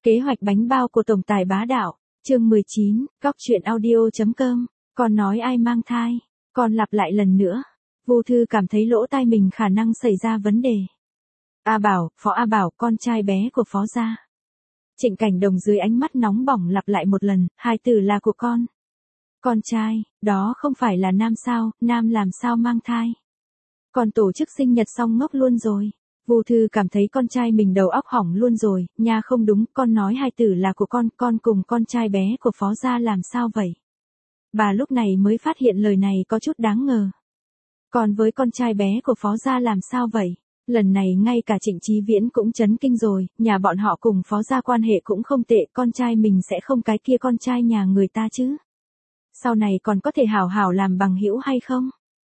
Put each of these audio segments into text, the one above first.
Kế hoạch bánh bao của tổng tài bá đạo, chương 19, góc truyện audio.com, con nói ai mang thai, con lặp lại lần nữa. Vu Thư cảm thấy lỗ tai mình khả năng xảy ra vấn đề. A Bảo, Phó A Bảo, con trai bé của Phó gia. Trịnh Cảnh Đồng dưới ánh mắt nóng bỏng lặp lại một lần, hai từ là của con. Con trai, đó không phải là nam sao, nam làm sao mang thai. Con tổ chức sinh nhật xong ngốc luôn rồi. Vu Thư cảm thấy con trai mình đầu óc hỏng luôn rồi, nha không đúng, con nói hai từ là của con cùng con trai bé của Phó gia làm sao vậy? Bà lúc này mới phát hiện lời này có chút đáng ngờ. Còn với con trai bé của Phó gia làm sao vậy? Lần này ngay cả Trịnh Chí Viễn cũng chấn kinh rồi, nhà bọn họ cùng Phó gia quan hệ cũng không tệ, con trai mình sẽ không cái kia con trai nhà người ta chứ? Sau này còn có thể hảo hảo làm bằng hữu hay không?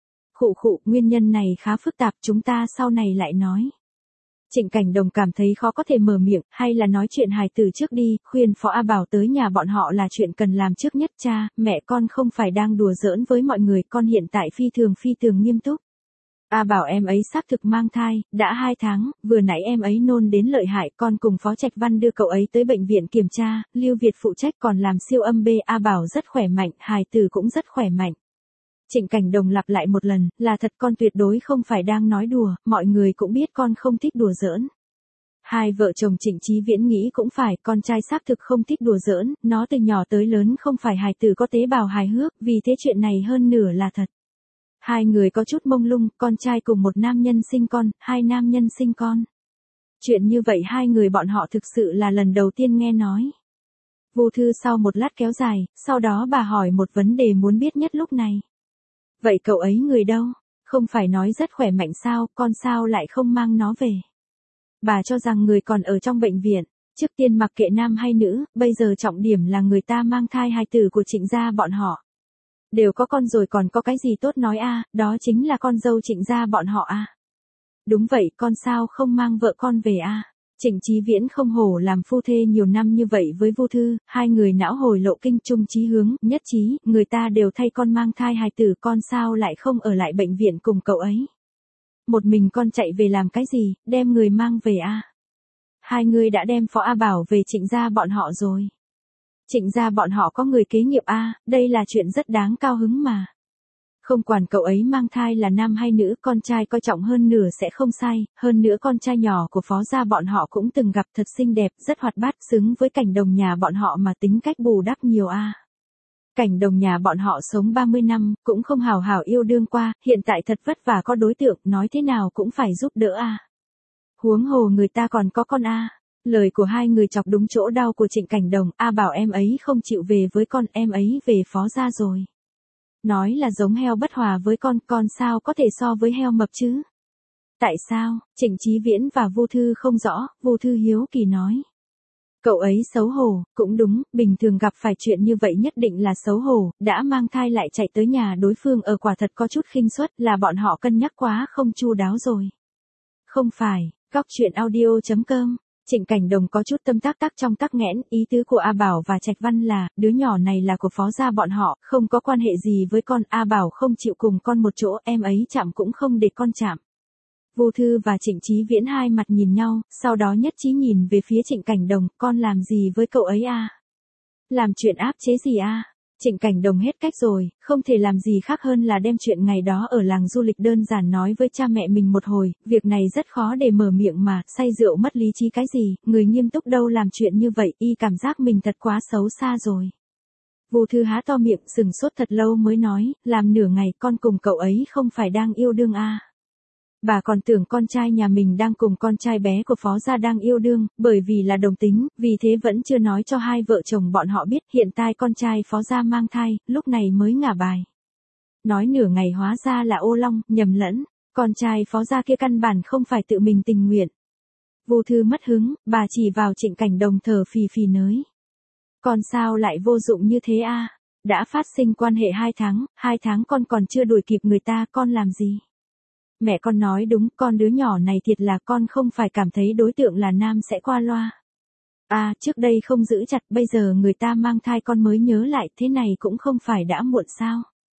Khụ, nguyên nhân này khá phức tạp, chúng ta sau này lại nói. Trịnh Cảnh Đồng cảm thấy khó có thể mở miệng, hay là nói chuyện hài tử trước đi, khuyên Phó A Bảo tới nhà bọn họ là chuyện cần làm trước nhất. Cha, mẹ con không phải đang đùa giỡn với mọi người, con hiện tại phi thường nghiêm túc. A Bảo em ấy xác thực mang thai, đã 2 tháng, vừa nãy em ấy nôn đến lợi hại, con cùng Phó Trạch Văn đưa cậu ấy tới bệnh viện kiểm tra, Lưu Việt phụ trách còn làm siêu âm B. A Bảo rất khỏe mạnh, hài tử cũng rất khỏe mạnh. Trịnh Cảnh Đồng lặp lại một lần, là thật, con tuyệt đối không phải đang nói đùa, mọi người cũng biết con không thích đùa giỡn. Hai vợ chồng Trịnh Chí Viễn nghĩ cũng phải, con trai xác thực không thích đùa giỡn, nó từ nhỏ tới lớn không phải hài tử có tế bào hài hước, vì thế chuyện này hơn nửa là thật. Hai người có chút mông lung, con trai cùng một nam nhân sinh con, hai nam nhân sinh con. Chuyện như vậy hai người bọn họ thực sự là lần đầu tiên nghe nói. Vu Thư sau một lát kéo dài, sau đó bà hỏi một vấn đề muốn biết nhất lúc này. Vậy cậu ấy người đâu? Không phải nói rất khỏe mạnh sao, con sao lại không mang nó về? Bà cho rằng người còn ở trong bệnh viện, trước tiên mặc kệ nam hay nữ, bây giờ trọng điểm là người ta mang thai hài tử của Trịnh gia bọn họ. Đều có con rồi còn có cái gì tốt nói a, đó chính là con dâu Trịnh gia bọn họ a. Đúng vậy, con sao không mang vợ con về a? Trịnh Chí Viễn không hổ làm phu thê nhiều năm như vậy với Vu Thư, hai người não hồi lộ kinh chung chí hướng, nhất trí, người ta đều thay con mang thai hài tử, con sao lại không ở lại bệnh viện cùng cậu ấy. Một mình con chạy về làm cái gì, đem người mang về a? Hai người đã đem Phó A Bảo về Trịnh gia bọn họ rồi. Trịnh gia bọn họ có người kế nghiệp a, đây là chuyện rất đáng cao hứng mà. Không quản cậu ấy mang thai là nam hay nữ, con trai coi trọng hơn nửa sẽ không sai, hơn nữa con trai nhỏ của Phó gia bọn họ cũng từng gặp, thật xinh đẹp, rất hoạt bát, xứng với Cảnh Đồng nhà bọn họ mà tính cách bù đắp nhiều a. Cảnh Đồng nhà bọn họ sống 30 năm, cũng không hào hào yêu đương qua, hiện tại thật vất vả có đối tượng, nói thế nào cũng phải giúp đỡ a. Huống hồ người ta còn có con a. Lời của hai người chọc đúng chỗ đau của Trịnh Cảnh Đồng, A Bảo em ấy không chịu về với con, em ấy về Phó gia rồi. Nói là giống heo bất hòa với con sao có thể so với heo mập chứ? Tại sao? Trịnh Chí Viễn và Vu Thư không rõ, Vu Thư hiếu kỳ nói. Cậu ấy xấu hổ, cũng đúng, bình thường gặp phải chuyện như vậy nhất định là xấu hổ, đã mang thai lại chạy tới nhà đối phương ở, quả thật có chút khinh suất, là bọn họ cân nhắc quá không chu đáo rồi. Không phải, góc truyện audio.com. Trịnh Cảnh Đồng có chút tâm tắc trong tắc nghẽn, ý tứ của A Bảo và Trạch Văn là, đứa nhỏ này là của Phó gia bọn họ, không có quan hệ gì với con, A Bảo không chịu cùng con một chỗ, em ấy chạm cũng không để con chạm. Vu Thư và Trịnh Chí Viễn hai mặt nhìn nhau, sau đó nhất trí nhìn về phía Trịnh Cảnh Đồng, con làm gì với cậu ấy a? Làm chuyện áp chế gì a? Trịnh Cảnh Đồng hết cách rồi, không thể làm gì khác hơn là đem chuyện ngày đó ở làng du lịch đơn giản nói với cha mẹ mình một hồi, việc này rất khó để mở miệng mà, say rượu mất lý trí cái gì, người nghiêm túc đâu làm chuyện như vậy, y cảm giác mình thật quá xấu xa rồi. Vu Thư há to miệng sừng sốt thật lâu mới nói, làm nửa ngày con cùng cậu ấy không phải đang yêu đương a. Bà còn tưởng con trai nhà mình đang cùng con trai bé của Phó gia đang yêu đương, bởi vì là đồng tính, vì thế vẫn chưa nói cho hai vợ chồng bọn họ biết, hiện tại con trai Phó gia mang thai, lúc này mới ngả bài. Nói nửa ngày hóa ra là ô long, nhầm lẫn, con trai Phó gia kia căn bản không phải tự mình tình nguyện. Vu Thư mất hứng, bà chỉ vào Trịnh Cảnh Đồng thở phì phì nới. Con sao lại vô dụng như thế a? Đã phát sinh quan hệ 2 tháng con còn chưa đuổi kịp người ta, con làm gì? Mẹ con nói đúng, con đứa nhỏ này thiệt là con không phải cảm thấy đối tượng là nam sẽ qua loa. À, trước đây không giữ chặt, bây giờ người ta mang thai con mới nhớ lại, thế này cũng không phải đã muộn sao.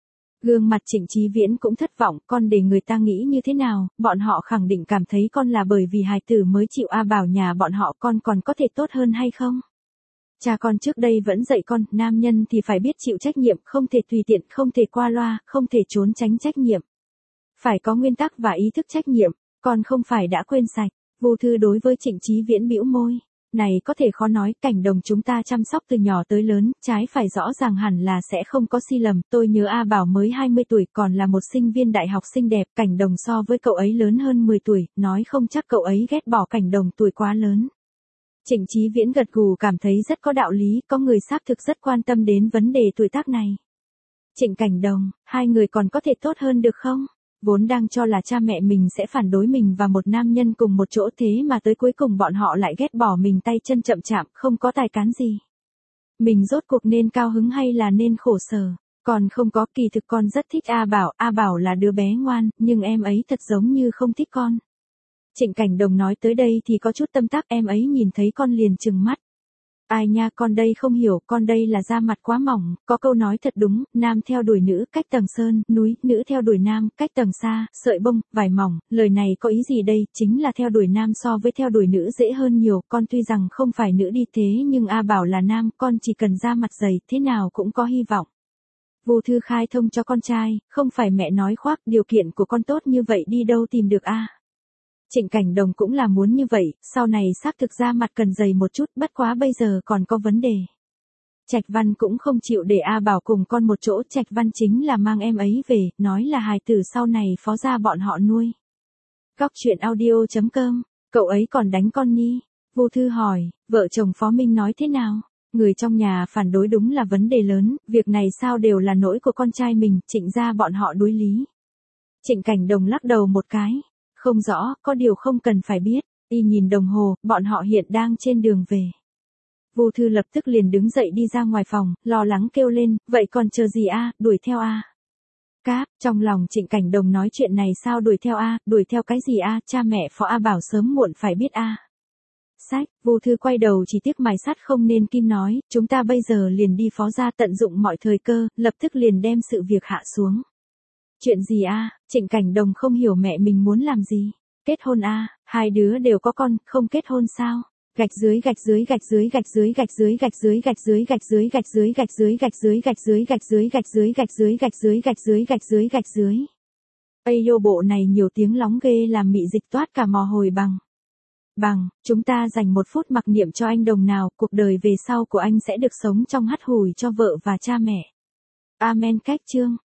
Gương mặt Trịnh Chí Viễn cũng thất vọng, con để người ta nghĩ như thế nào, bọn họ khẳng định cảm thấy con là bởi vì hài tử mới chịu A Bảo nhà bọn họ, con còn có thể tốt hơn hay không? Cha con trước đây vẫn dạy con, nam nhân thì phải biết chịu trách nhiệm, không thể tùy tiện, không thể qua loa, không thể trốn tránh trách nhiệm. Phải có nguyên tắc và ý thức trách nhiệm, con không phải đã quên sạch. Vô Thư đối với Trịnh Chí Viễn bĩu môi. Này có thể khó nói, Cảnh Đồng chúng ta chăm sóc từ nhỏ tới lớn, trái phải rõ ràng hẳn là sẽ không có sai lầm. Tôi nhớ A Bảo mới 20 tuổi còn là một sinh viên đại học xinh đẹp, Cảnh Đồng so với cậu ấy lớn hơn 10 tuổi, nói không chắc cậu ấy ghét bỏ Cảnh Đồng tuổi quá lớn. Trịnh Chí Viễn gật gù cảm thấy rất có đạo lý, có người xác thực rất quan tâm đến vấn đề tuổi tác này. Trịnh Cảnh Đồng, hai người còn có thể tốt hơn được không? Vốn đang cho là cha mẹ mình sẽ phản đối mình và một nam nhân cùng một chỗ, thế mà tới cuối cùng bọn họ lại ghét bỏ mình, tay chân chậm chạp, không có tài cán gì. Mình rốt cuộc nên cao hứng hay là nên khổ sở? Còn không có, kỳ thực con rất thích A Bảo là đứa bé ngoan, nhưng em ấy thật giống như không thích con. Trịnh Cảnh Đồng nói tới đây thì có chút tâm tác, em ấy nhìn thấy con liền trừng mắt. Ai nha, con đây không hiểu, con đây là da mặt quá mỏng, có câu nói thật đúng, nam theo đuổi nữ, cách tầng sơn, núi, nữ theo đuổi nam, cách tầng xa, sợi bông, vải mỏng, lời này có ý gì đây, chính là theo đuổi nam so với theo đuổi nữ dễ hơn nhiều, con tuy rằng không phải nữ đi thế nhưng A Bảo là nam, con chỉ cần da mặt dày, thế nào cũng có hy vọng. Vô Thư khai thông cho con trai, không phải mẹ nói khoác, điều kiện của con tốt như vậy đi đâu tìm được a? Trịnh Cảnh Đồng cũng là muốn như vậy, sau này xác thực ra mặt cần dày một chút, bất quá bây giờ còn có vấn đề. Trạch Văn cũng không chịu để A Bảo cùng con một chỗ, Trạch Văn chính là mang em ấy về, nói là hài tử sau này phó gia bọn họ nuôi. Góc truyện audio.com, cậu ấy còn đánh con nhi? Vô Thư hỏi, vợ chồng Phó Minh nói thế nào? Người trong nhà phản đối đúng là vấn đề lớn, việc này sao đều là lỗi của con trai mình, Trịnh gia bọn họ đối lý. Trịnh Cảnh Đồng lắc đầu một cái. Không rõ, có điều không cần phải biết. Y nhìn đồng hồ, bọn họ hiện đang trên đường về. Vô Thư lập tức liền đứng dậy đi ra ngoài phòng, lo lắng kêu lên, vậy còn chờ gì a, đuổi theo a. Cáp, trong lòng Trịnh Cảnh Đồng nói chuyện này sao đuổi theo a, đuổi theo cái gì a, cha mẹ Phó A Bảo sớm muộn phải biết a. Sách, Vô Thư quay đầu chỉ tiếc mài sắt không nên kim nói, chúng ta bây giờ liền đi Phó gia tận dụng mọi thời cơ, lập tức liền đem sự việc hạ xuống. Chuyện gì a? Trịnh Cảnh Đồng không hiểu mẹ mình muốn làm gì. Kết hôn a? Hai đứa đều có con, không kết hôn sao? Gạch dưới gạch dưới gạch dưới gạch dưới gạch dưới gạch dưới gạch dưới gạch dưới gạch dưới gạch dưới gạch dưới gạch dưới gạch dưới gạch dưới gạch dưới gạch dưới gạch dưới gạch dưới gạch dưới. Ây yo, bộ này nhiều tiếng lóng ghê làm mị dịch toát cả mồ hôi bằng, chúng ta dành 1 phút mặc niệm cho anh Đồng nào, cuộc đời về sau của anh sẽ được sống trong hắt hủi cho vợ và cha mẹ. Amen. Cách chương